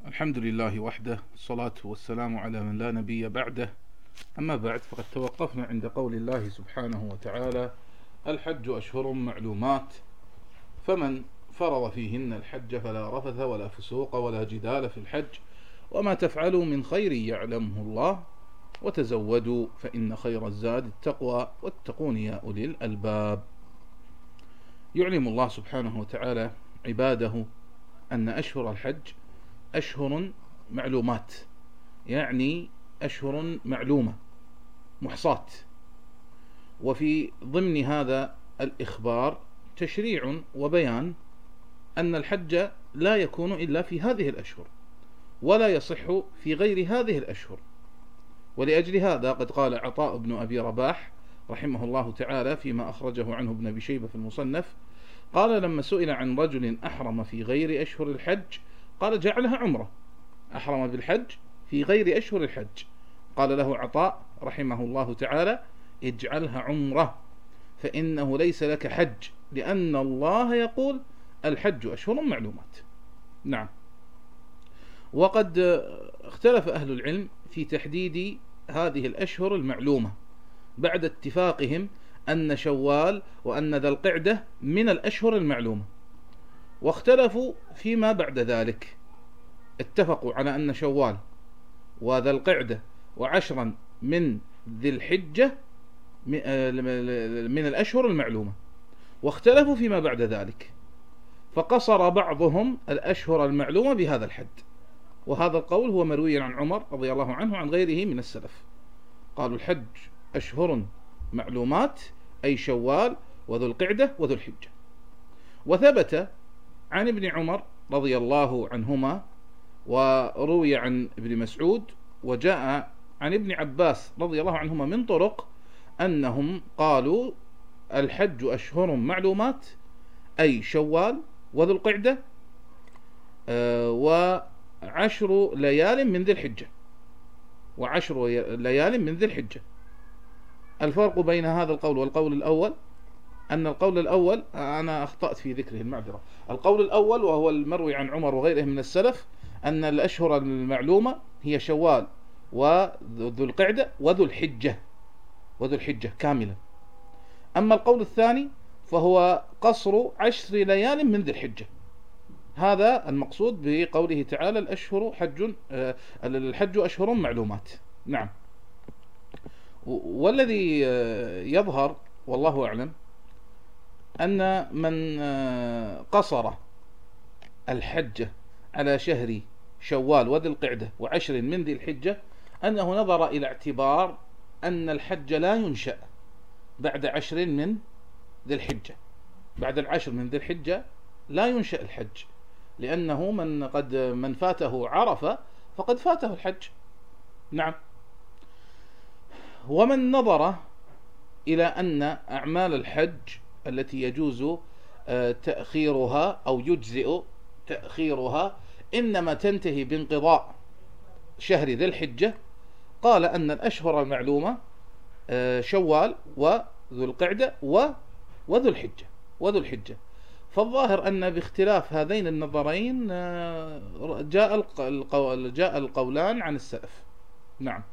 الحمد لله وحده، الصلاة والسلام على من لا نبي بعده. أما بعد، فقد توقفنا عند قول الله سبحانه وتعالى: الحج أشهر معلومات، فمن فرض فيهن الحج فلا رفث ولا فسوق ولا جدال في الحج، وما تفعلوا من خير يعلمه الله، وتزودوا فإن خير الزاد التقوى، واتقون يا أولي الألباب. يعلم الله سبحانه وتعالى عباده أن أشهر الحج أشهر معلومات، يعني أشهر معلومة محصاة. وفي ضمن هذا الإخبار تشريع وبيان أن الحج لا يكون إلا في هذه الأشهر، ولا يصح في غير هذه الأشهر. ولأجل هذا قد قال عطاء بن أبي رباح رحمه الله تعالى فيما أخرجه عنه ابن أبي شيبة في المصنف، قال: لما سئل عن رجل أحرم في غير أشهر الحج قال: جعلها عمرة. أحرم بالحج في غير أشهر الحج، قال له عطاء رحمه الله تعالى: اجعلها عمرة، فإنه ليس لك حج، لأن الله يقول: الحج أشهر معلومات. نعم. وقد اختلف أهل العلم في تحديد هذه الأشهر المعلومة بعد اتفاقهم أن شوال وأن ذا القعدة من الأشهر المعلومة، واختلفوا فيما بعد ذلك. اتفقوا على أن شوال وذا القعدة وعشرا من ذي الحجة من الأشهر المعلومة، واختلفوا فيما بعد ذلك، فقصر بعضهم الأشهر المعلومة بهذا الحد. وهذا القول هو مروي عن عمر رضي الله عنه عن غيره من السلف، قالوا: الحج أشهر معلومات، أي شوال وذو القعدة وذو الحجة. وثبت عن ابن عمر رضي الله عنهما، وروي عن ابن مسعود، وجاء عن ابن عباس رضي الله عنهما من طرق أنهم قالوا: الحج أشهر معلومات، أي شوال وذو القعدة وعشر ليال من ذي الحجة، وعشر ليال من ذي الحجة. الفرق بين هذا القول والقول الأول أن القول الأول أنا أخطأت في ذكره، المعذرة. القول الأول وهو المروي عن عمر وغيره من السلف أن الأشهر المعلومة هي شوال وذو القعدة وذو الحجة كاملا. أما القول الثاني فهو قصر 10 ليال من ذي الحجة. هذا المقصود بقوله تعالى: الحج أشهر معلومات. نعم. والذي يظهر والله أعلم أن من قصر الحج على شهر شوال وذي القعدة وعشر من ذي الحجة أنه نظر إلى اعتبار أن الحج لا ينشأ بعد 10 من ذي الحجة. بعد 10 من ذي الحجة لا ينشأ الحج، لأنه من فاته عرفة فقد فاته الحج. نعم. ومن نظر إلى أن أعمال الحج التي يجوز تأخيرها أو يجزئ تأخيرها إنما تنتهي بانقضاء شهر ذي الحجة، قال أن الأشهر المعلومة شوال وذو القعدة وذو الحجة. فالظاهر أن باختلاف هذين النظرين جاء القولان عن السلف. نعم.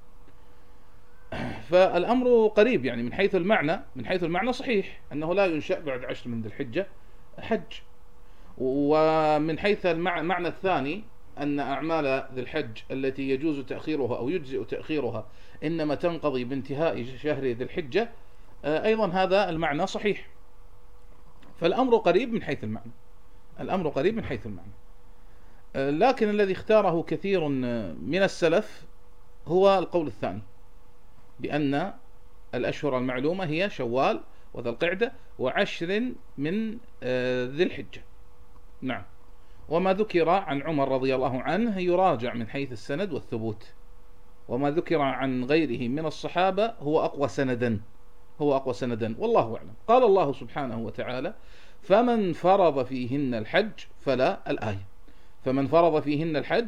فالأمر قريب، يعني من حيث المعنى صحيح أنه لا ينشأ بعد 10 من ذي الحجة حج. ومن حيث المعنى الثاني أن أعمال ذي الحج التي يجوز تأخيرها أو يجزئ تأخيرها إنما تنقضي بانتهاء شهر ذي الحجة، أيضا هذا المعنى صحيح. فالأمر قريب من حيث المعنى. لكن الذي اختاره كثير من السلف هو القول الثاني، بأن الأشهر المعلومة هي شوال وذا القعدة وعشر من ذي الحجة. نعم. وما ذكر عن عمر رضي الله عنه يراجع من حيث السند والثبوت، وما ذكر عن غيره من الصحابة هو أقوى سندا، والله أعلم. قال الله سبحانه وتعالى: فمن فرض فيهن الحج فلا الآية. فمن فرض فيهن الحج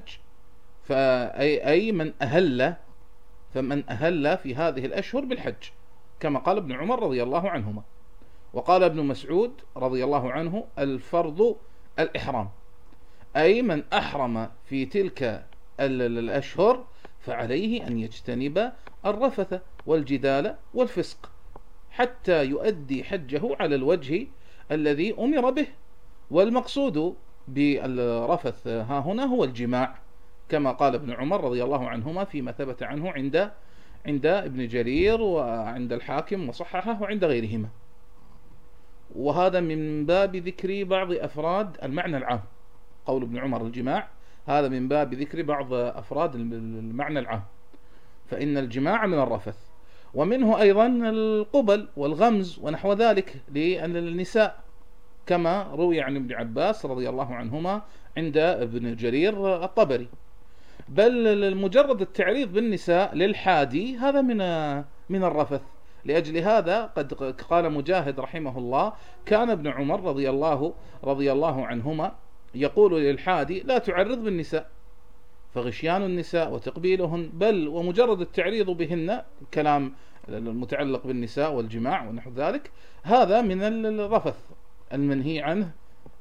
أي فمن أهل في هذه الأشهر بالحج، كما قال ابن عمر رضي الله عنهما. وقال ابن مسعود رضي الله عنه: الفرض الإحرام، أي من أحرم في تلك الأشهر فعليه أن يجتنب الرفث والجدال والفسق حتى يؤدي حجه على الوجه الذي أمر به. والمقصود بالرفث ها هنا هو الجماع، كما قال ابن عمر رضي الله عنهما فيما ثبت عنه عند ابن جرير وعند الحاكم وصححه وعند غيرهما. وهذا من باب ذكر بعض أفراد المعنى العام. قول ابن عمر الجماع هذا من باب ذكر بعض أفراد المعنى العام، فإن الجماع من الرفث. ومنه أيضا القبل والغمز ونحو ذلك للنساء، كما روي عن ابن عباس رضي الله عنهما عند ابن جرير الطبري. بل مجرد التعريض بالنساء للحادي هذا من الرفث. لأجل هذا قد قال مجاهد رحمه الله: كان ابن عمر رضي الله عنهما يقول للحادي: لا تعرض بالنساء، فغشيان النساء وتقبيلهن، بل ومجرد التعريض بهن كلام المتعلق بالنساء والجماع ونحو ذلك، هذا من الرفث المنهي عنه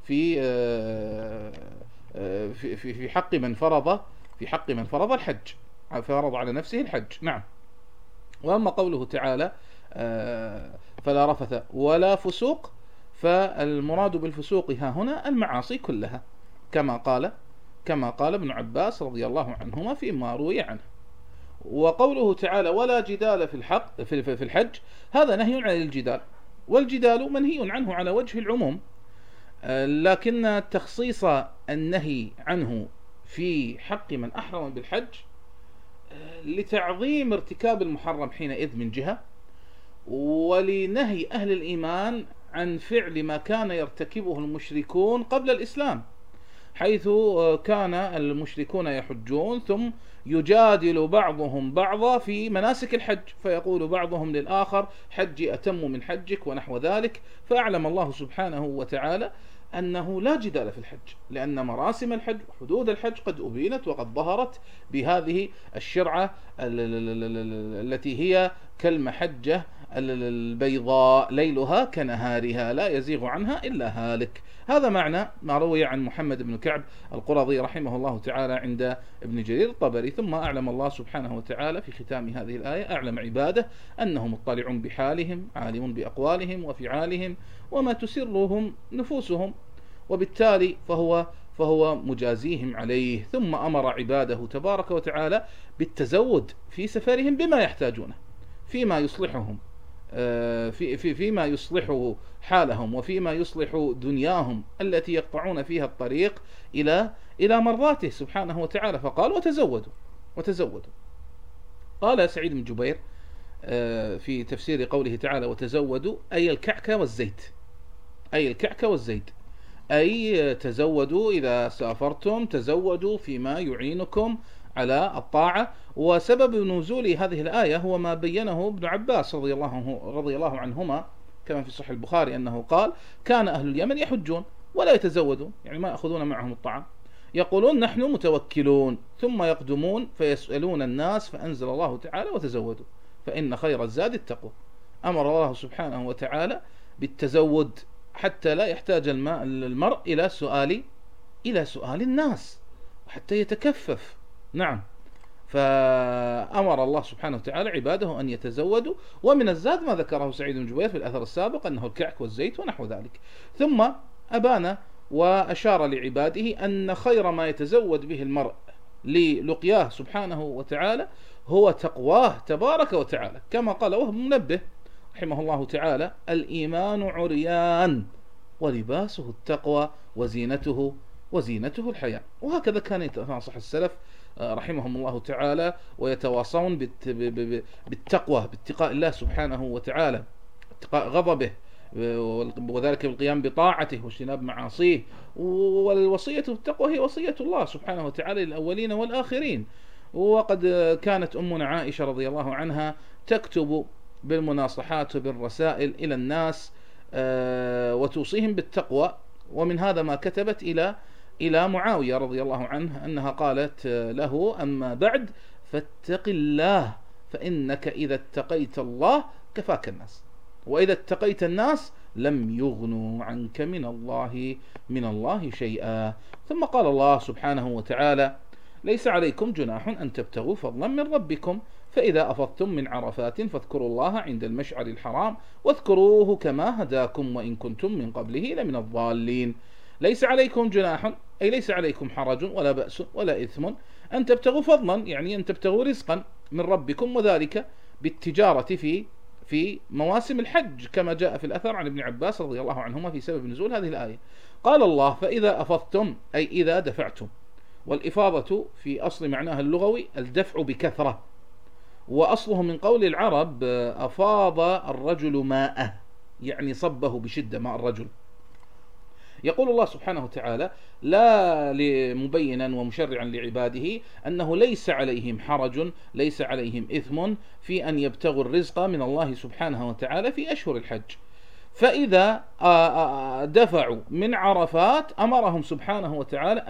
في حق من فرض الحج، فرض على نفسه الحج. نعم. وأما قوله تعالى: فلا رفث ولا فسوق، فالمراد بالفسوق ها هنا المعاصي كلها، كما قال ابن عباس رضي الله عنهما فيما روي عنه. وقوله تعالى: ولا جدال في الحج، هذا نهي عن الجدال، والجدال منهي عنه على وجه العموم، لكن تخصيص النهي عنه في حق من أحرم بالحج لتعظيم ارتكاب المحرم حينئذ من جهة، ولنهي أهل الإيمان عن فعل ما كان يرتكبه المشركون قبل الإسلام، حيث كان المشركون يحجون ثم يجادل بعضهم بعضا في مناسك الحج، فيقول بعضهم للآخر: حجي أتم من حجك ونحو ذلك. فأعلم الله سبحانه وتعالى أنه لا جدال في الحج، لأن مراسم الحج وحدود الحج قد أبينت وقد ظهرت بهذه الشرعة التي هي كالمحجة البيضاء ليلها كنهارها لا يزيغ عنها إلا هالك. هذا معنى ما روي عن محمد بن كعب القرظي رحمه الله تعالى عند ابن جرير الطبري. ثم أعلم الله سبحانه وتعالى في ختام هذه الآية: أعلم عباده أنه مطلع بحالهم عالم بأقوالهم وفعالهم وما تسرهم نفوسهم، وبالتالي فهو مجازيهم عليه. ثم أمر عباده تبارك وتعالى بالتزود في سفرهم بما يحتاجونه، فيما يصلحهم، فيما يصلح حالهم، وفيما يصلح دنياهم التي يقطعون فيها الطريق إلى مرضاته سبحانه وتعالى، فقال: وتزودوا. قال سعيد بن جبير في تفسير قوله تعالى: وتزودوا، أي الكعك والزيت، أي تزودوا إذا سافرتم، تزودوا فيما يعينكم على الطاعة. وسبب نزول هذه الآية هو ما بينه ابن عباس رضي الله عنهما كما في صحيح البخاري، أنه قال: كان أهل اليمن يحجون ولا يتزودون، يعني ما يأخذون معهم الطعام، يقولون: نحن متوكلون، ثم يقدمون فيسألون الناس، فأنزل الله تعالى: وتزودوا فإن خير الزاد التقوى. أمر الله سبحانه وتعالى بالتزود حتى لا يحتاج المرء إلى سؤال الناس، وحتى يتكفف. نعم. فأمر الله سبحانه وتعالى عباده أن يتزودوا، ومن الزاد ما ذكره سعيد بن جبير في الأثر السابق أنه الكعك والزيت ونحو ذلك. ثم أبان وأشار لعباده أن خير ما يتزود به المرء للقياه سبحانه وتعالى هو تقواه تبارك وتعالى، كما قال وهب منبه رحمه الله تعالى: الإيمان عريان ولباسه التقوى وزينته الحياء. وهكذا كان يتناصح السلف رحمهم الله تعالى ويتواصون بالتقوى، باتقاء الله سبحانه وتعالى، اتقاء غضبه، وذلك بالقيام بطاعته واجتناب معاصيه. والوصية بالتقوى هي وصية الله سبحانه وتعالى للأولين والآخرين. وقد كانت أمنا عائشة رضي الله عنها تكتب بالمناصحات وبالرسائل إلى الناس وتوصيهم بالتقوى. ومن هذا ما كتبت إلى معاوية رضي الله عنه أنها قالت له: أما بعد فاتق الله، فإنك إذا اتقيت الله كفاك الناس، وإذا اتقيت الناس لم يغنوا عنك من الله شيئا. ثم قال الله سبحانه وتعالى: ليس عليكم جناح أن تبتغوا فضلا من ربكم فإذا أفضتم من عرفات فاذكروا الله عند المشعر الحرام واذكروه كما هداكم وإن كنتم من قبله لمن الضالين. ليس عليكم جناح أي ليس عليكم حرج ولا بأس ولا إثم أن تبتغوا فضلا، يعني أن تبتغوا رزقا من ربكم، وذلك بالتجارة في مواسم الحج كما جاء في الأثر عن ابن عباس رضي الله عنهما في سبب نزول هذه الآية. قال الله: فإذا أفضتم أي إذا دفعتم، والإفاضة في أصل معناها اللغوي الدفع بكثرة، وأصله من قول العرب أفاض الرجل ماءه، يعني صبه بشدة ماء الرجل. يقول الله سبحانه وتعالى لا مبينا ومشرعا لعباده أنه ليس عليهم حرج، ليس عليهم إثم في أن يبتغوا الرزق من الله سبحانه وتعالى في أشهر الحج. فإذا دفعوا من عرفات أمرهم سبحانه وتعالى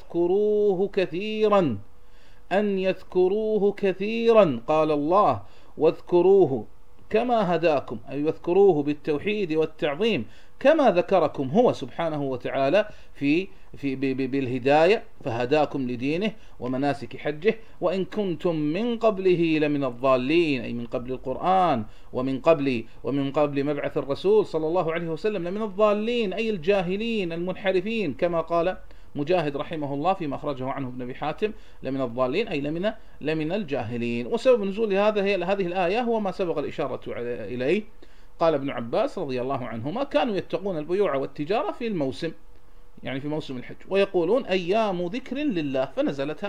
أن يذكروه كثيرا. قال الله: واذكروه كما هداكم، أي يذكروه بالتوحيد والتعظيم كما ذكركم هو سبحانه وتعالى بالهداية، فهداكم لدينه ومناسك حجه، وإن كنتم من قبله لمن الضالين، أي من قبل القرآن ومن قبل مبعث الرسول صلى الله عليه وسلم لمن الضالين، أي الجاهلين المنحرفين، كما قال مجاهد رحمه الله فيما أخرجه عنه ابن أبي حاتم: لمن الضالين أي لمن الجاهلين. وسبب نزول هذه الآية هو ما سبق الإشارة إليه. قال ابن عباس رضي الله عنهما: كانوا يتقون البيوع والتجارة في الموسم، يعني في موسم الحج، ويقولون أيام ذكر لله، فنزلت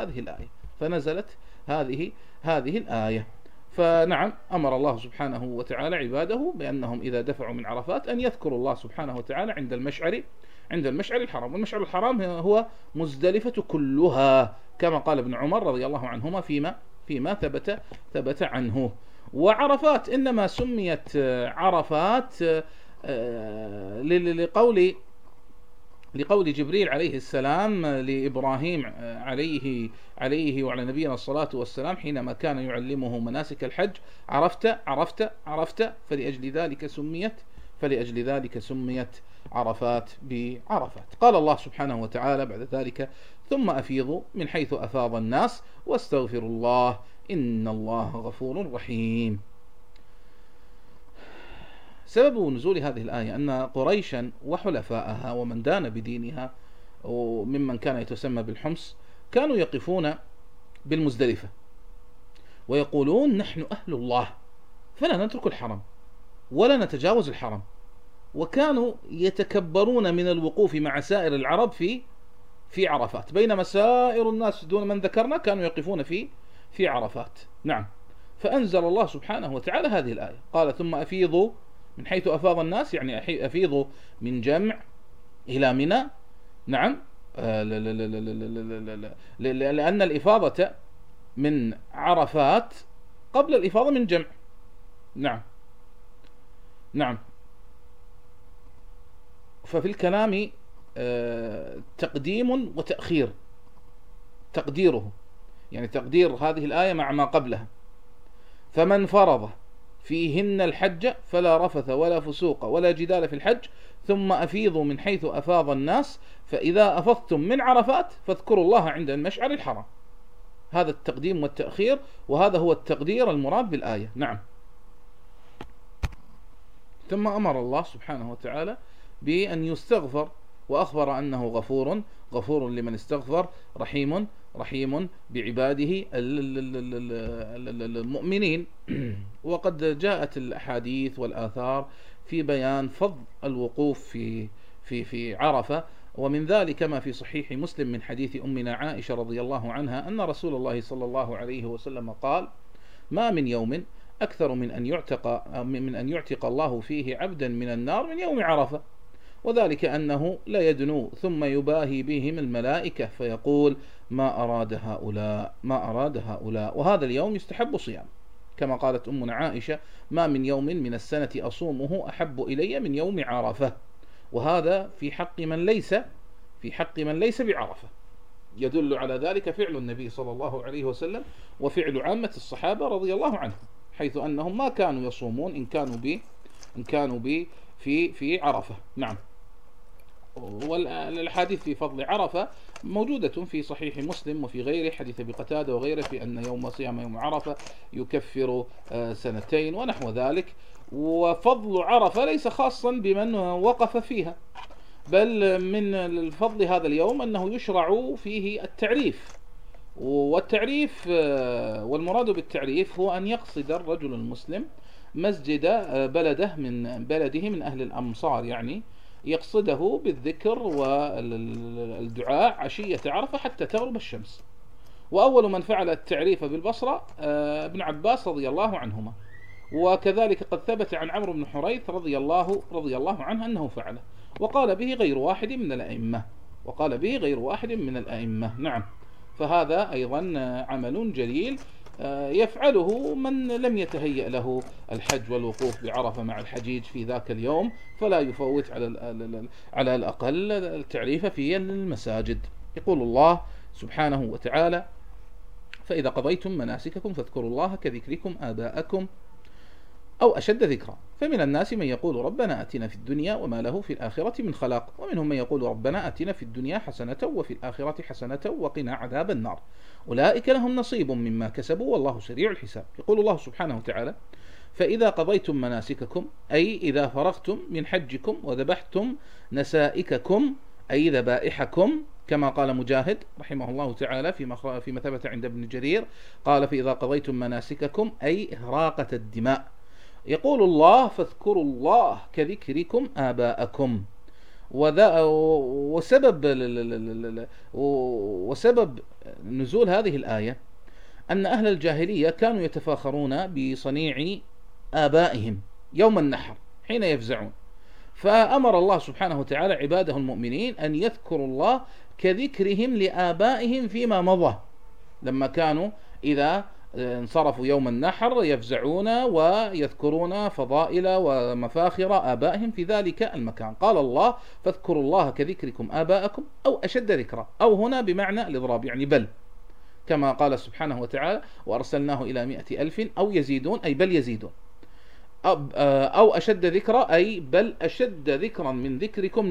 هذه الآية. فنعم، أمر الله سبحانه وتعالى عباده بأنهم إذا دفعوا من عرفات أن يذكروا الله سبحانه وتعالى عند المشعر الحرام. والمشعر الحرام هو مزدلفة كلها، كما قال ابن عمر رضي الله عنهما فيما ثبت عنه. وعرفات إنما سميت عرفات لقول جبريل عليه السلام لإبراهيم عليه وعلى نبينا الصلاة والسلام حينما كان يعلمه مناسك الحج: عرفت، فلأجل ذلك سميت عرفات بعرفات. قال الله سبحانه وتعالى بعد ذلك: ثم أفيضوا من حيث أفاض الناس واستغفروا الله إن الله غفور رحيم. سبب نزول هذه الآية أن قريشا وحلفاءها ومن دان بدينها وممن كان يتسمى بالحمص كانوا يقفون بالمزدلفة ويقولون: نحن أهل الله فلا نترك الحرم ولا نتجاوز الحرم. وكانوا يتكبرون من الوقوف مع سائر العرب في عرفات، بينما سائر الناس دون من ذكرنا كانوا يقفون في عرفات. نعم. فأنزل الله سبحانه وتعالى هذه الآية، قال: ثم أفيضوا من حيث أفاض الناس، يعني أفيضوا من جمع إلى منى. نعم، لأن الإفاضة من عرفات قبل الإفاضة من جمع. نعم. ففي الكلام تقديم وتأخير، تقديره يعني تقدير هذه الآية مع ما قبلها: فمن فرض فيهن الحج فلا رفث ولا فسوق ولا جدال في الحج ثم أفيضوا من حيث أفاض الناس فإذا أفضتم من عرفات فاذكروا الله عند المشعر الحرام. هذا التقديم والتأخير، وهذا هو التقدير المراد بالآية. نعم. ثم أمر الله سبحانه وتعالى بأن يستغفر، وأخبر أنه غفور لمن استغفر، رحيم بعباده المؤمنين. وقد جاءت الأحاديث والآثار في بيان فضل الوقوف في عرفة، ومن ذلك ما في صحيح مسلم من حديث أمنا عائشة رضي الله عنها أن رسول الله صلى الله عليه وسلم قال: ما من يوم أكثر من أن يعتق الله فيه عبدا من النار من يوم عرفة، وذلك أنه لا يدنو ثم يباهي بهم الملائكة فيقول: ما أراد هؤلاء. وهذا اليوم يستحب صيام، كما قالت أمنا عائشة: ما من يوم من السنة أصومه أحب إلي من يوم عرفة. وهذا في حق من ليس بعرفة. يدل على ذلك فعل النبي صلى الله عليه وسلم وفعل عامة الصحابة رضي الله عنهم، حيث أنهم ما كانوا يصومون إن كانوا في عرفة. نعم. والأحاديث في فضل عرفة موجودة في صحيح مسلم وفي غيره، حديث أبي قتادة وغيره، في أن يوم صيام يوم عرفة يكفر سنتين ونحو ذلك. وفضل عرفة ليس خاصا بمن وقف فيها، بل من الفضل هذا اليوم أنه يشرع فيه التعريف. والتعريف والمراد بالتعريف هو أن يقصد الرجل المسلم مسجد بلده من أهل الأمصار، يعني يقصده بالذكر والدعاء عشية عرفة حتى تغرب الشمس. وأول من فعل التعريف بالبصرة ابن عباس رضي الله عنهما، وكذلك قد ثبت عن عمرو بن حريث رضي الله عنه أنه فعله، وقال به غير واحد من الأئمة. نعم. فهذا أيضا عمل جليل يفعله من لم يتهيأ له الحج والوقوف بعرفة مع الحجيج في ذاك اليوم، فلا يفوت على الأقل التعريف في المساجد. يقول الله سبحانه وتعالى: فإذا قضيتم مناسككم فاذكروا الله كذكركم آباءكم أو أشد ذكرا، فمن الناس من يقول ربنا آتنا في الدنيا وما له في الآخرة من خلاق، ومنهم من يقول ربنا آتنا في الدنيا حسنة وفي الآخرة حسنة وقنا عذاب النار، أولئك لهم نصيب مما كسبوا والله سريع الحساب. يقول الله سبحانه وتعالى: فإذا قضيتم مناسككم، أي إذا فرغتم من حجكم وذبحتم نسائككم، أي ذبائحكم، كما قال مجاهد رحمه الله تعالى فيما ثبت عند ابن جرير، قال: فإذا قضيتم مناسككم أي إهراقة الدماء. يقول الله: فاذكروا الله كذكركم آباءكم. وسبب نزول هذه الآية أن أهل الجاهلية كانوا يتفاخرون بصنيع آبائهم يوم النحر حين يفزعون، فأمر الله سبحانه وتعالى عباده المؤمنين أن يذكروا الله كذكرهم لآبائهم فيما مضى، لما كانوا إذا انصرفوا يوم النحر يفزعون ويذكرون فضائل ومفاخر آبائهم في ذلك المكان. قال الله: فاذكروا الله كذكركم آباءكم أو أشد ذكرا، أو هنا بمعنى الإضراب، يعني بل، كما قال سبحانه وتعالى: وأرسلناه إلى 100,000 أو يزيدون، أي بل يزيدون، أو أشد ذكرا، أي بل أشد ذكرا من ذكركم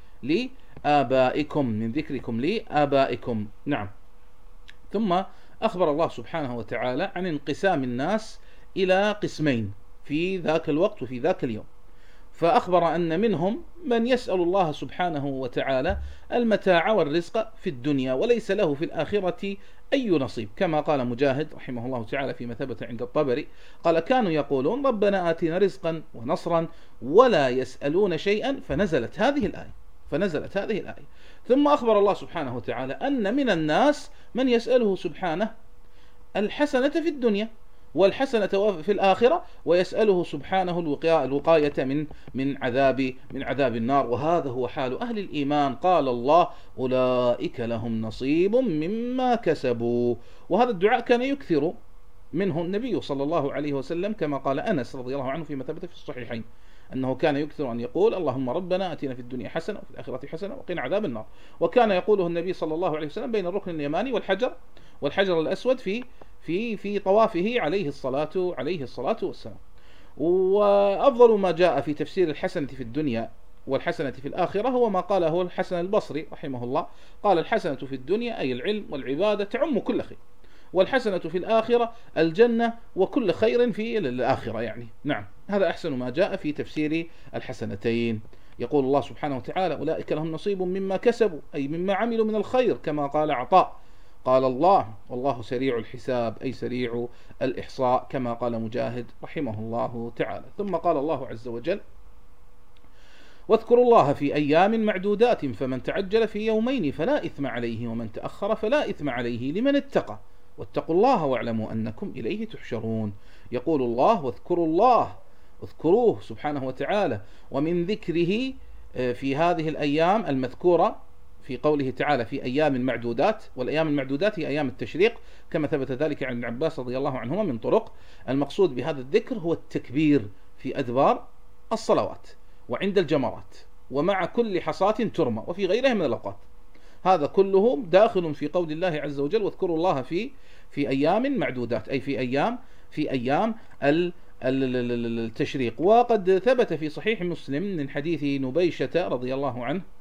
لآبائكم. نعم. ثم أخبر الله سبحانه وتعالى عن انقسام الناس إلى قسمين في ذاك الوقت وفي ذاك اليوم، فأخبر أن منهم من يسأل الله سبحانه وتعالى المتاع والرزق في الدنيا وليس له في الآخرة أي نصيب، كما قال مجاهد رحمه الله تعالى فيما ثبت عند الطبري، قال: كانوا يقولون ربنا آتنا رزقا ونصرا ولا يسألون شيئا، فنزلت هذه الآية. ثم أخبر الله سبحانه وتعالى أن من الناس من يسأله سبحانه الحسنة في الدنيا والحسنة في الآخرة، ويسأله سبحانه الوقاية من عذاب النار، وهذا هو حال أهل الإيمان. قال الله: أولئك لهم نصيب مما كسبوا. وهذا الدعاء كان يكثر منه النبي صلى الله عليه وسلم، كما قال أنس رضي الله عنه فيما ثبت في الصحيحين أنه كان يكثر أن يقول: اللهم ربنا آتنا في الدنيا حسنة وفي الآخرة حسنة وقنا عذاب النار. وكان يقوله النبي صلى الله عليه وسلم بين الركن اليماني والحجر الأسود في طوافه عليه الصلاة والسلام. وأفضل ما جاء في تفسير الحسنة في الدنيا والحسنة في الآخرة هو ما قاله الحسن البصري رحمه الله، قال: الحسنة في الدنيا أي العلم والعبادة تعم كل خير، والحسنة في الآخرة الجنة وكل خير في الآخرة، يعني نعم، هذا أحسن ما جاء في تفسير الحسنتين. يقول الله سبحانه وتعالى: أولئك لهم نصيب مما كسبوا، أي مما عملوا من الخير، كما قال عطاء، قال الله: والله سريع الحساب، أي سريع الإحصاء، كما قال مجاهد رحمه الله تعالى. ثم قال الله عز وجل: واذكروا الله في أيام معدودات، فمن تعجل في يومين فلا إثم عليه، ومن تأخر فلا إثم عليه لمن اتقى، واتقوا الله واعلموا أنكم إليه تحشرون. يقول الله: واذكروا الله، اذكروه سبحانه وتعالى، ومن ذكره في هذه الأيام المذكورة في قوله تعالى في أيام معدودات، والأيام المعدودات هي أيام التشريق، كما ثبت ذلك عن ابن عباس رضي الله عنهما من طرق. المقصود بهذا الذكر هو التكبير في أدبار الصلوات وعند الجمرات ومع كل حصاة ترمى وفي غيرها من الأوقات. هذا كله داخل في قول الله عز وجل: واذكروا الله في أيام معدودات، أي في أيام التشريق. وقد ثبت في صحيح مسلم من حديث نبيشة رضي الله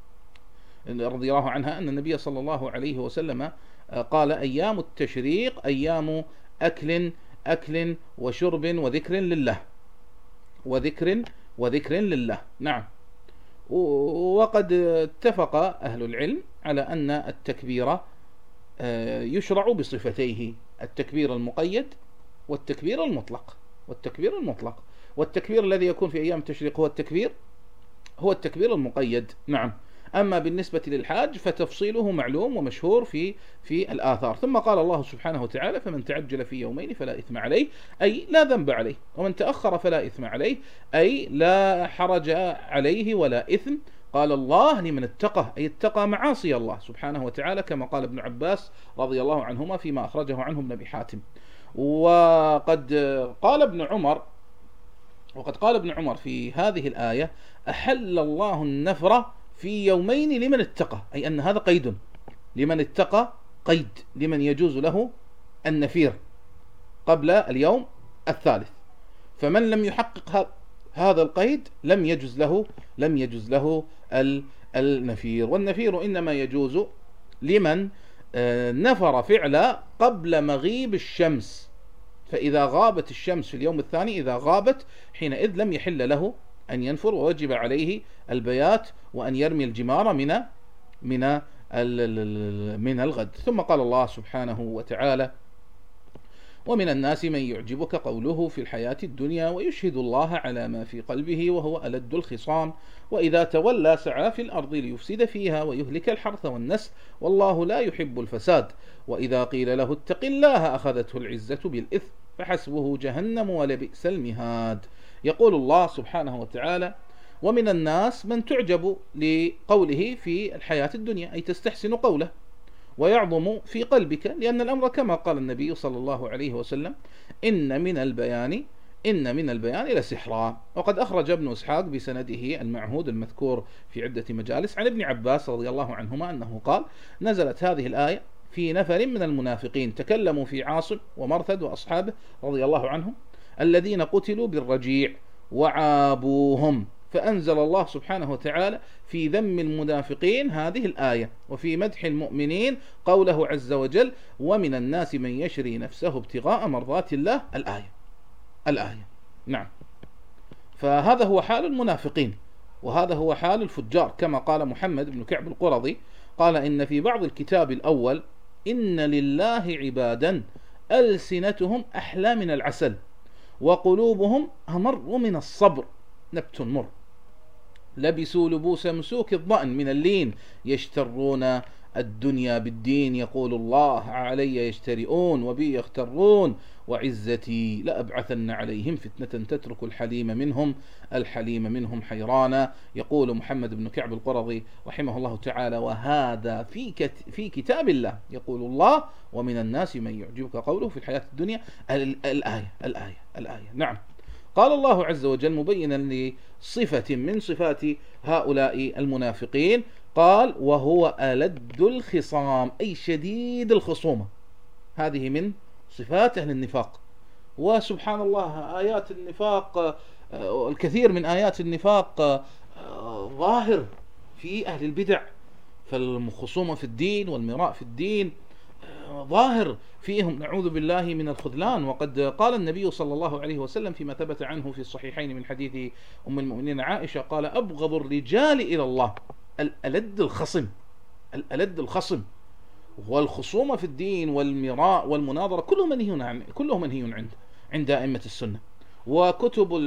عنها أن النبي صلى الله عليه وسلم قال: أيام التشريق أيام أكل وشرب وذكر لله. نعم. وقد اتفق أهل العلم على أن التكبير يشرع بصفتيه: التكبير المقيد والتكبير المطلق. والتكبير الذي يكون في أيام التشريق هو التكبير المقيد. نعم. أما بالنسبة للحاج فتفصيله معلوم ومشهور في الآثار. ثم قال الله سبحانه وتعالى: فمن تعجل في يومين فلا إثم عليه، أي لا ذنب عليه، ومن تأخر فلا إثم عليه، أي لا حرج عليه ولا إثم. قال الله: لمن اتقى، أي اتقى معاصي الله سبحانه وتعالى، كما قال ابن عباس رضي الله عنهما فيما أخرجه عنه ابن أبي حاتم. وقد قال ابن عمر في هذه الآية: أحل الله النفر في يومين لمن اتقى، أي أن هذا قيد لمن اتقى، قيد لمن يجوز له النفير قبل اليوم الثالث. فمن لم يحقق هذا القيد لم يجوز له النفير. والنفير إنما يجوز لمن نفر فعلا قبل مغيب الشمس، فإذا غابت الشمس في اليوم الثاني، إذا غابت حينئذ لم يحل له أن ينفر، ووجب عليه البيات وأن يرمي الجمار من الغد. ثم قال الله سبحانه وتعالى: ومن الناس من يعجبك قوله في الحياة الدنيا ويشهد الله على ما في قلبه وهو ألد الخصام وإذا تولى سعى في الأرض ليفسد فيها ويهلك الحرث والنسل والله لا يحب الفساد وإذا قيل له اتق الله أخذته العزة بالإثم فحسبه جهنم ولبئس المهاد. يقول الله سبحانه وتعالى: ومن الناس من تعجب لقوله في الحياة الدنيا، أي تستحسن قوله ويعظم في قلبك، لأن الأمر كما قال النبي صلى الله عليه وسلم: إن من البيان لسحرا. وقد أخرج ابن إسحاق بسنده المعهود المذكور في عدة مجالس عن ابن عباس رضي الله عنهما أنه قال: نزلت هذه الآية في نفر من المنافقين تكلموا في عاصم ومرثد وأصحابه رضي الله عنهم الذين قتلوا بالرجيع وعابوهم، فأنزل الله سبحانه وتعالى في ذم المنافقين هذه الآية، وفي مدح المؤمنين قوله عز وجل: ومن الناس من يشري نفسه ابتغاء مرضات الله. الآية. نعم. فهذا هو حال المنافقين، وهذا هو حال الفجار، كما قال محمد بن كعب القرظي قال: إن في بعض الكتاب الأول إن لله عبادا ألسنتهم أحلى من العسل وقلوبهم أمر من الصبر نبت مر لبسوا لبوس مسوك الضأن من اللين يشترون الدنيا بالدين يقول الله علي يشترئون وبي يغترون وعزتي لأبعثن عليهم فتنة تترك الحليم منهم حيرانا. يقول محمد بن كعب القرظي رحمه الله تعالى: وهذا في كتاب الله. يقول الله: ومن الناس من يعجبك قوله في الحياة الدنيا. الآية. نعم. قال الله عز وجل مبينا لصفة من صفات هؤلاء المنافقين، قال: وهو ألد الخصام، أي شديد الخصومة. هذه من صفات أهل النفاق. وسبحان الله آيات النفاق، الكثير من آيات النفاق ظاهر في أهل البدع، فالخصومة في الدين والمراء في الدين ظاهر فيهم، نعوذ بالله من الخذلان. وقد قال النبي صلى الله عليه وسلم فيما ثبت عنه في الصحيحين من حديث أم المؤمنين عائشة قال: أبغض الرجال إلى الله الألد الخصم. والخصومة في الدين والمراء والمناظرة كله منهي عند أئمة السنة. وكتب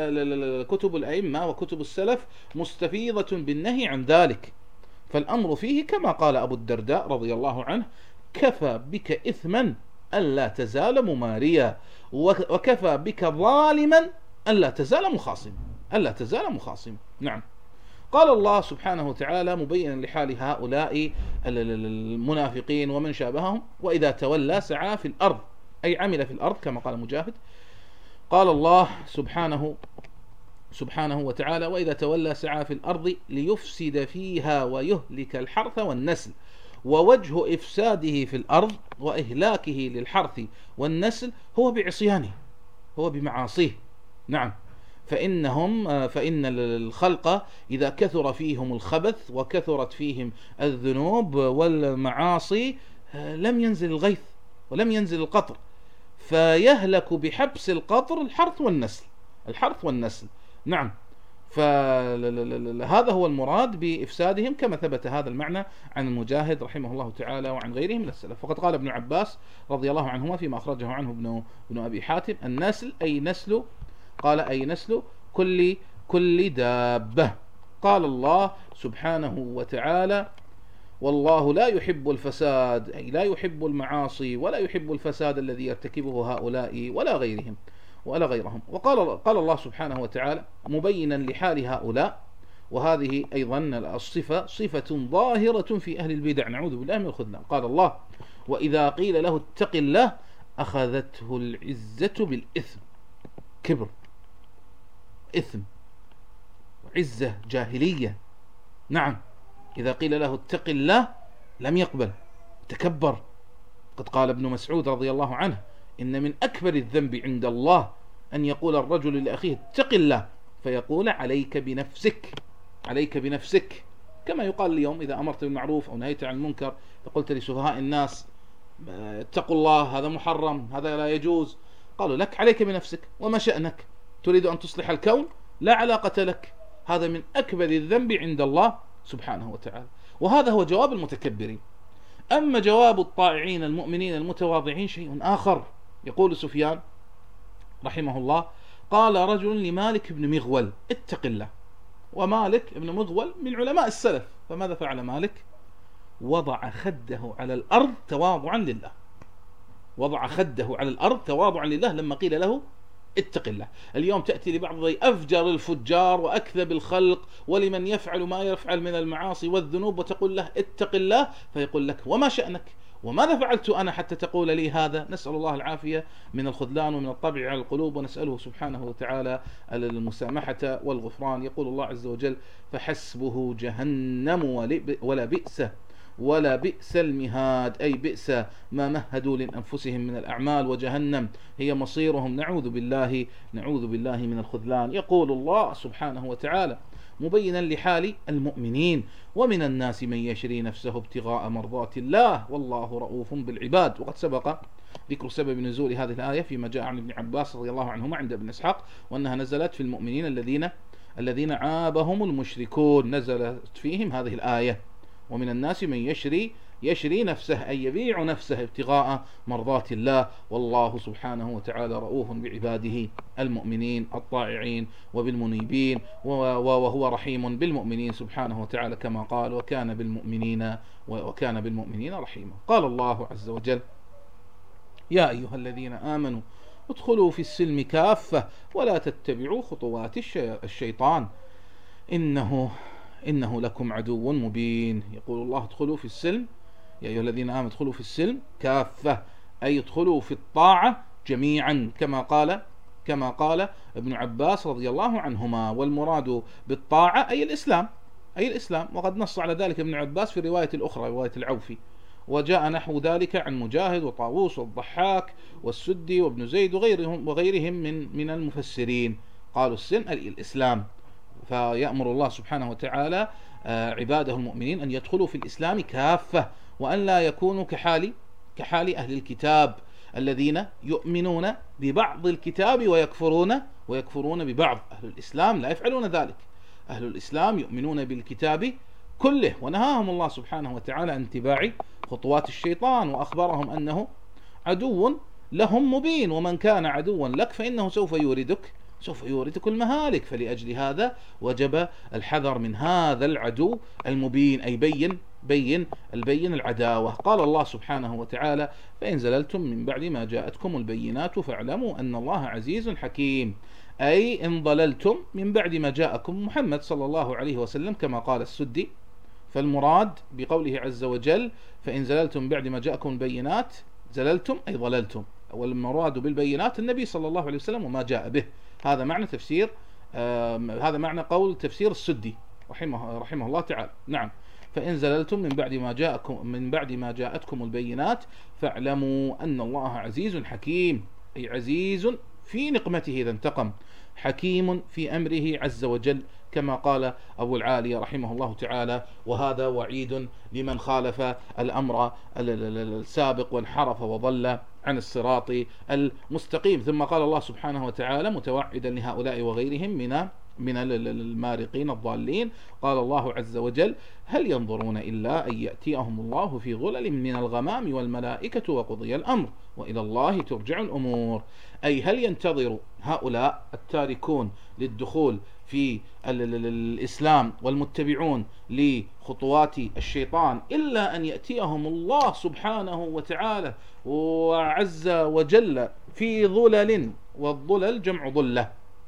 الأئمة وكتب السلف مستفيضة بالنهي عن ذلك، فالأمر فيه كما قال أبو الدرداء رضي الله عنه: كفى بك إثما ألا تزال مماريا وكفى بك ظالما ألا تزال مخاصما. نعم. قال الله سبحانه وتعالى مبينا لحال هؤلاء المنافقين ومن شابههم: وإذا تولى سعى في الأرض، أي عمل في الأرض كما قال مجاهد. قال الله سبحانه وتعالى: وإذا تولى سعى في الأرض ليفسد فيها ويهلك الحرث والنسل. ووجه إفساده في الأرض وإهلاكه للحرث والنسل هو بعصيانه، هو بمعاصيه نعم. فإن الخلق إذا كثر فيهم الخبث وكثرت فيهم الذنوب والمعاصي لم ينزل الغيث ولم ينزل القطر، فيهلك بحبس القطر الحرث والنسل. نعم. فهذا هو المراد بإفسادهم، كما ثبت هذا المعنى عن المجاهد رحمه الله تعالى وعن غيرهم من السلف. فقد قال ابن عباس رضي الله عنهما فيما أخرجه عنه ابن أبي حاتم: النسل أي نسل، قال أي نسل كل دابة. قال الله سبحانه وتعالى: والله لا يحب الفساد، أي لا يحب المعاصي ولا يحب الفساد الذي يرتكبه هؤلاء ولا غيرهم. قال الله سبحانه وتعالى مبينا لحال هؤلاء، وهذه أيضا الصفة صفة ظاهرة في أهل البدع، نعوذ بالله من الخذلان. قال الله: وإذا قيل له اتق الله أخذته العزة بالإثم. كبر، إثم وعزة جاهلية. نعم. إذا قيل له اتق الله لم يقبل، تكبر. قد قال ابن مسعود رضي الله عنه: إن من أكبر الذنب عند الله أن يقول الرجل لأخيه اتق الله، فيقول عليك بنفسك، كما يقال اليوم إذا أمرت بالمعروف أو نهيت عن المنكر فقلت لسفهاء الناس اتقوا الله، هذا محرم، هذا لا يجوز، قالوا لك عليك بنفسك، وما شأنك؟ تريد أن تصلح الكون؟ لا علاقة لك. هذا من أكبر الذنب عند الله سبحانه وتعالى، وهذا هو جواب المتكبرين. أما جواب الطائعين المؤمنين المتواضعين شيء آخر. يقول سفيان رحمه الله: قال رجل لمالك بن مغول اتق الله. ومالك بن مغول من علماء السلف، فماذا فعل مالك؟ وضع خده على الأرض تواضعا لله، لما قيل له اتق الله. اليوم تأتي لبعض أفجر الفجار وأكذب الخلق ولمن يفعل ما يفعل من المعاصي والذنوب وتقول له اتق الله، فيقول لك وما شأنك؟ وماذا فعلت أنا حتى تقول لي هذا؟ نسأل الله العافية من الخذلان ومن الطبع على القلوب، ونسأله سبحانه وتعالى المسامحة والغفران. يقول الله عز وجل: فحسبه جهنم ولا بئس المهاد، أي بئس ما مهدوا لأنفسهم من الأعمال، وجهنم هي مصيرهم. نعوذ بالله من الخذلان. يقول الله سبحانه وتعالى مبينا لحال المؤمنين: ومن الناس من يشري نفسه ابتغاء مرضات الله والله رؤوف بالعباد. وقد سبق ذكر سبب نزول هذه الآية فيما جاء عن ابن عباس رضي الله عنهما عند ابن إسحاق، وأنها نزلت في المؤمنين الذين عابهم المشركون، نزلت فيهم هذه الآية: ومن الناس من يشري نفسه، أي يبيع نفسه ابتغاء مرضات الله والله سبحانه وتعالى رؤوف بعباده المؤمنين الطائعين وبالمنيبين، وهو رحيم بالمؤمنين سبحانه وتعالى كما قال: وكان بالمؤمنين رحيما. قال الله عز وجل: يا أيها الذين آمنوا ادخلوا في السلم كافة ولا تتبعوا خطوات الشيطان إنه لكم عدو مبين. يقول الله: ادخلوا في السلم، يا أيها الذين آمنوا ادخلوا في السلم كافة، أي ادخلوا في الطاعة جميعا، كما قال ابن عباس رضي الله عنهما. والمراد بالطاعة أي الإسلام، وقد نص على ذلك ابن عباس في رواية الأخرى، رواية العوفي، وجاء نحو ذلك عن مجاهد وطاووس والضحاك والسدي وابن زيد وغيرهم من المفسرين. قالوا السلم أي الإسلام. فيأمر الله سبحانه وتعالى عباده المؤمنين أن يدخلوا في الإسلام كافة، وأن لا يكونوا كحال أهل الكتاب الذين يؤمنون ببعض الكتاب ويكفرون ببعض. أهل الإسلام لا يفعلون ذلك، أهل الإسلام يؤمنون بالكتاب كله، ونهاهم الله سبحانه وتعالى عن اتباع خطوات الشيطان، وأخبرهم أنه عدو لهم مبين: ومن كان عدوا لك فإنه سوف يورثك المهالك. فلأجل هذا وجب الحذر من هذا العدو المبين، أي البين العداوة. قال الله سبحانه وتعالى: فإن زللتم من بعد ما جاءتكم البينات فاعلموا أن الله عزيز حكيم، أي إن ضللتم من بعد ما جاءكم محمد صلى الله عليه وسلم كما قال السدي. فالمراد بقوله عز وجل: فإن زللتم بعد ما جاءكم البينات، زللتم أي ضللتم، والمراد بالبينات النبي صلى الله عليه وسلم وما جاء به. هذا معنى قول تفسير السدي رحمه الله تعالى. نعم. فإن زللتم من بعد ما جاءتكم البينات فاعلموا أن الله عزيز حكيم، أي عزيز في نقمته إذا انتقم، حكيم في أمره عز وجل، كما قال أبو العالية رحمه الله تعالى: وهذا وعيد لمن خالف الأمر السابق وانحرف وضل عن الصراط المستقيم. ثم قال الله سبحانه وتعالى متوعدا لهؤلاء وغيرهم من المارقين الضالين، قال الله عز وجل: هل ينظرون إلا أن يأتيهم الله في ظلل من الغمام والملائكة وقضي الأمر وإلى الله ترجع الأمور. أي هل ينتظر هؤلاء التاركون للدخول في الإسلام والمتبعون لخطوات الشيطان إلا أن يأتيهم الله سبحانه وتعالى وعز وجل في ظلل، والظلل جمع ظلة،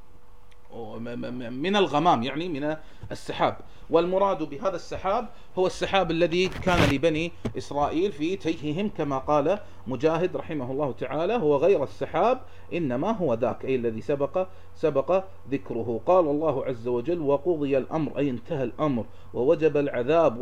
من الغمام يعني من السحاب، والمراد بهذا السحاب هو السحاب الذي كان لبني إسرائيل في تيههم، كما قال مجاهد رحمه الله تعالى: هو غير السحاب إنما هو ذاك، أي الذي سبق ذكره. قال الله عز وجل: وقضي الأمر، أي انتهى الأمر، ووجب العذاب،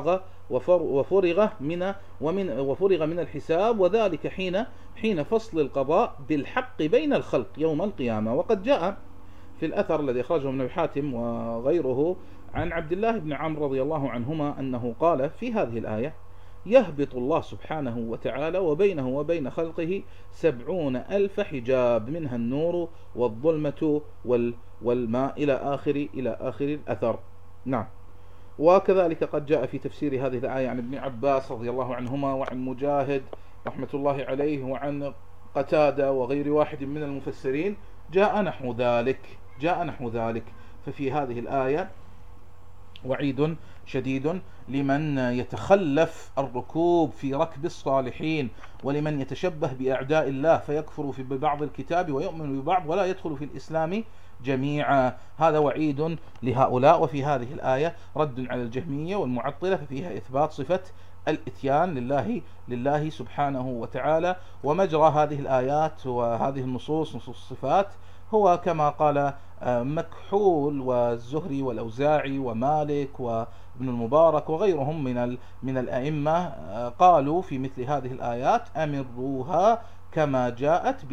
وفرغ من الحساب، وذلك حين فصل القضاء بالحق بين الخلق يوم القيامة. وقد جاء في الأثر الذي أخرجه ابن حاتم وغيره عن عبد الله بن عمرو رضي الله عنهما أنه قال في هذه الآية: يهبط الله سبحانه وتعالى وبينه وبين خلقه 70,000 حجاب، منها النور والظلمة والماء إلى آخر الأثر. نعم. وكذلك قد جاء في تفسير هذه الآية عن ابن عباس رضي الله عنهما وعن مجاهد رحمة الله عليه وعن قتادة وغير واحد من المفسرين جاء نحو ذلك. ففي هذه الآية وعيد شديد لمن يتخلف الركوب في ركب الصالحين، ولمن يتشبه بأعداء الله فيكفر ببعض الكتاب ويؤمن ببعض ولا يدخل في الإسلام جميعا. هذا وعيد لهؤلاء. وفي هذه الآية رد على الجهمية والمعطلة، ففيها إثبات صفة الإتيان لله سبحانه وتعالى. ومجرى هذه الآيات وهذه النصوص، نصوص الصفات، هو كما قال مكحول والزهري والأوزاعي ومالك وابن المبارك وغيرهم من الأئمة، قالوا في مثل هذه الآيات: أمروها كما جاءت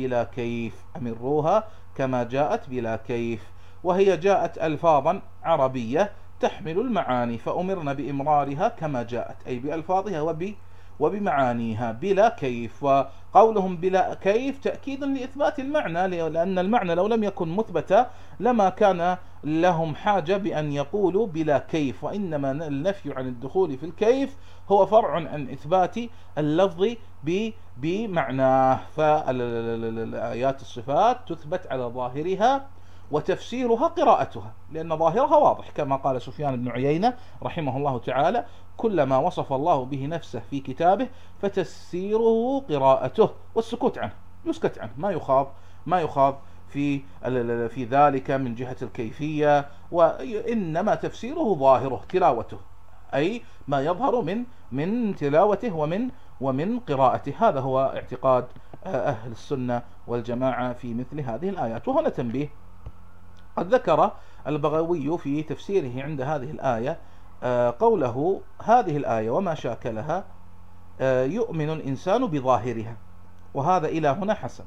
بلا كيف، وهي جاءت ألفاظا عربية تحمل المعاني، فأمرنا بإمرارها كما جاءت، أي بألفاظها وبمعانيها بلا كيف. وقولهم بلا كيف تأكيد لإثبات المعنى، لأن المعنى لو لم يكن مثبتا لما كان لهم حاجة بأن يقولوا بلا كيف، وإنما النفي عن الدخول في الكيف هو فرع عن إثبات اللفظ بمعناه. فالآيات الصفات تثبت على ظاهرها، وتفسيرها قراءتها، لأن ظاهرها واضح، كما قال سفيان بن عيينة رحمه الله تعالى: كلما وصف الله به نفسه في كتابه فتفسيره قراءته والسكوت عنه، يسكت عنه، ما يخاض في ذلك من جهة الكيفية، وإنما تفسيره ظاهره تلاوته، أي ما يظهر من تلاوته ومن قراءته. هذا هو اعتقاد أهل السنة والجماعة في مثل هذه الآيات. وهنا تنبيه: قد ذكر البغوي في تفسيره عند هذه الآية قوله: هذه الآية وما شاكلها يؤمن الإنسان بظاهرها، وهذا إلى هنا حسن،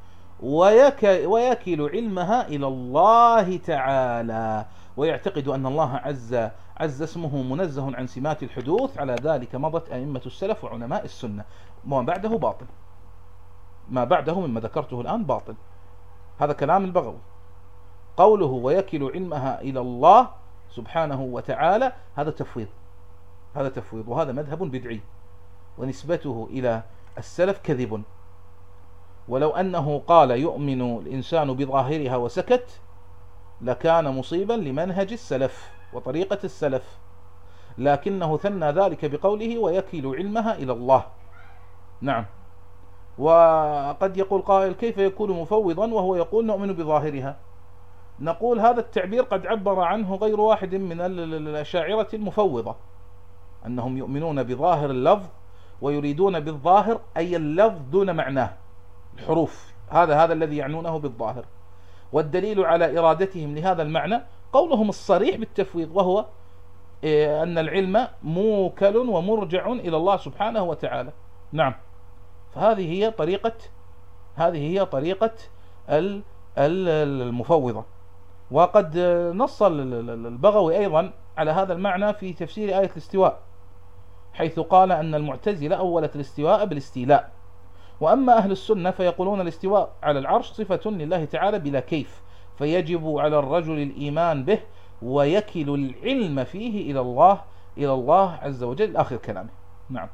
ويكل علمها إلى الله تعالى، ويعتقد أن الله عز اسمه منزه عن سمات الحدوث. على ذلك مضت أئمة السلف وعلماء السنة، وما بعده باطل، ما بعده مما ذكرته الآن باطل. هذا كلام البغوي. قوله ويكل علمها إلى الله سبحانه وتعالى هذا تفويض، وهذا مذهب بدعي، ونسبته إلى السلف كذب. ولو أنه قال يؤمن الإنسان بظاهرها وسكت لكان مصيبا لمنهج السلف وطريقة السلف، لكنه ثنى ذلك بقوله ويكل علمها إلى الله. نعم. وقد يقول قائل: كيف يكون مفوضا وهو يقول نؤمن بظاهرها؟ نقول: هذا التعبير قد عبر عنه غير واحد من الأشاعرة المفوضة، أنهم يؤمنون بظاهر اللفظ ويريدون بالظاهر أي اللفظ دون معناه، الحروف، هذا الذي يعنونه بالظاهر. والدليل على إرادتهم لهذا المعنى قولهم الصريح بالتفويض، وهو أن العلم موكل ومرجع إلى الله سبحانه وتعالى. نعم. فهذه هي طريقة المفوضة. وقد نص البغوي أيضا على هذا المعنى في تفسير آية الاستواء، حيث قال أن المعتزلة أولت الاستواء بالاستيلاء، وأما أهل السنة فيقولون الاستواء على العرش صفة لله تعالى بلا كيف، فيجب على الرجل الإيمان به ويكل العلم فيه إلى الله عز وجل، آخر كلامه. نعم.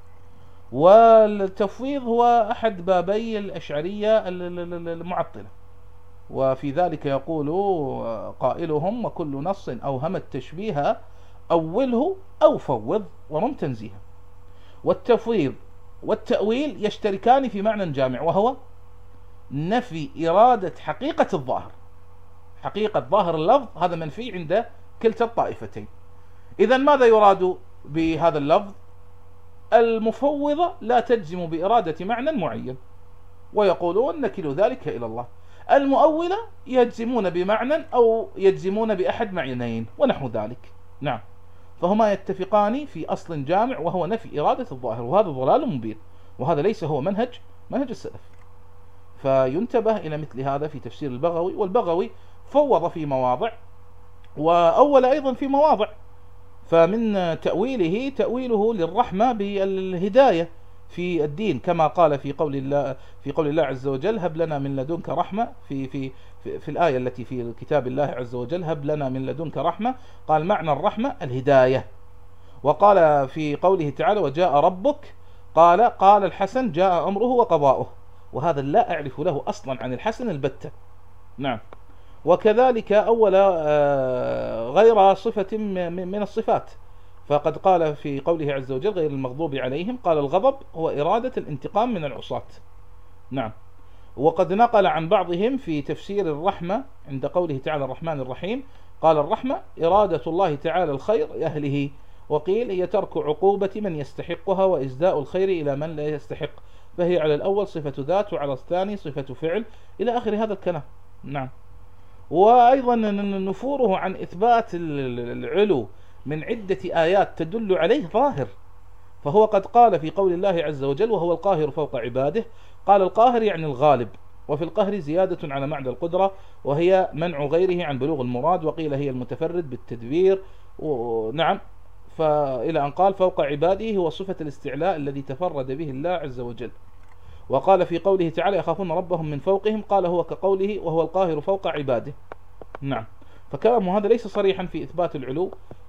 والتفويض هو أحد بابي الأشعرية المعطلة، وفي ذلك يقول قائلهم: وكل نص أوهم التشبيه أوله أو فوض ورم تنزيها. والتفويض والتأويل يشتركان في معنى جامع، وهو نفي إرادة حقيقة الظاهر. حقيقة ظاهر اللفظ هذا منفي عند كلتا الطائفتين. إذن ماذا يراد بهذا اللفظ؟ المفوضة لا تجزم بإرادة معنى معين ويقولون نكل ذلك إلى الله. المؤولة يجزمون بمعنى أو يجزمون بأحد معنيين ونحو ذلك. نعم. فهما يتفقان في أصل جامع وهو نفي إرادة الظاهر، وهذا ضلال مبين، وهذا ليس هو منهج السلف. فينتبه إلى مثل هذا في تفسير البغوي. والبغوي فوض في مواضع وأول أيضا في مواضع، فمن تأويله للرحمة بالهداية في الدين، كما قال في قول الله عز وجل: هب لنا من لدنك رحمة، في الآية التي في كتاب الله عز وجل: هب لنا من لدنك رحمة، قال معنى الرحمة الهداية. وقال في قوله تعالى: وجاء ربك، قال الحسن: جاء أمره وقضاؤه، وهذا لا أعرف له أصلا عن الحسن البتة. نعم. وكذلك أول غير صفة من الصفات، فقد قال في قوله عز وجل: غير المغضوب عليهم، قال الغضب هو إرادة الانتقام من العصاة. نعم. وقد نقل عن بعضهم في تفسير الرحمة عند قوله تعالى: الرحمن الرحيم، قال الرحمة إرادة الله تعالى الخير لأهله، وقيل هي ترك عقوبة من يستحقها وإسداء الخير إلى من لا يستحق، فهي على الأول صفة ذات وعلى الثاني صفة فعل، إلى آخر هذا الكلام. نعم. وأيضا نفوره عن إثبات العلو من عدة آيات تدل عليه ظاهر، فهو قد قال في قول الله عز وجل: وهو القاهر فوق عباده، قال القاهر يعني الغالب، وفي القهر زيادة على معنى القدرة، وهي منع غيره عن بلوغ المراد، وقيل هي المتفرد بالتدبير. نعم. فإلى أن قال: فوق عباده هو صفة الاستعلاء الذي تفرد به الله عز وجل. وقال في قوله تعالى: يخافون ربهم من فوقهم، قال هو كقوله: وهو القاهر فوق عباده. نعم. فكلامه هذا ليس صريحا في إثبات العلو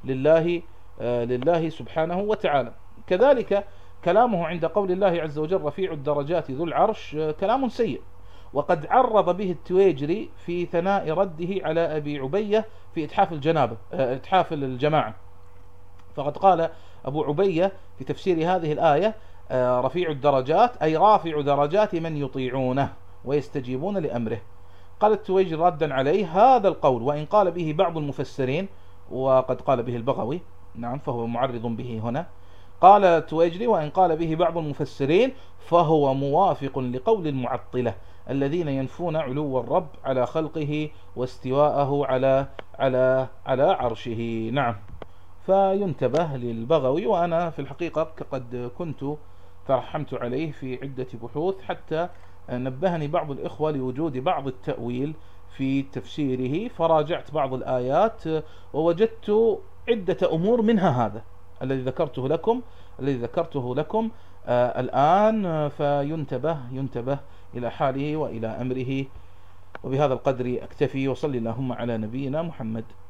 لله سبحانه وتعالى. كذلك كلامه عند قول الله عز وجل: رفيع الدرجات ذو العرش، كلام سيء، وقد عرض به التويجري في ثناء رده على أبي عبية في إتحاف الجماعة. فقد قال أبو عبية في تفسير هذه الآية: رفيع الدرجات أي رافع درجات من يطيعونه ويستجيبون لأمره. قال التويجري ردا عليه: هذا القول وإن قال به بعض المفسرين، وقد قال به البغوي، نعم، فهو معرض به هنا، قال التويجري: وإن قال به بعض المفسرين فهو موافق لقول المعطلة الذين ينفون علو الرب على خلقه واستواءه على عرشه. نعم. فينتبه للبغوي. وأنا في الحقيقة قد كنت ترحمت عليه في عدة بحوث، حتى نبهني بعض الإخوة لوجود بعض التأويل في تفسيره، فراجعت بعض الآيات ووجدت عدة أمور منها هذا الذي ذكرته لكم الآن. فينتبه إلى حاله وإلى أمره. وبهذا القدر أكتفي، وصلي اللهم على نبينا محمد.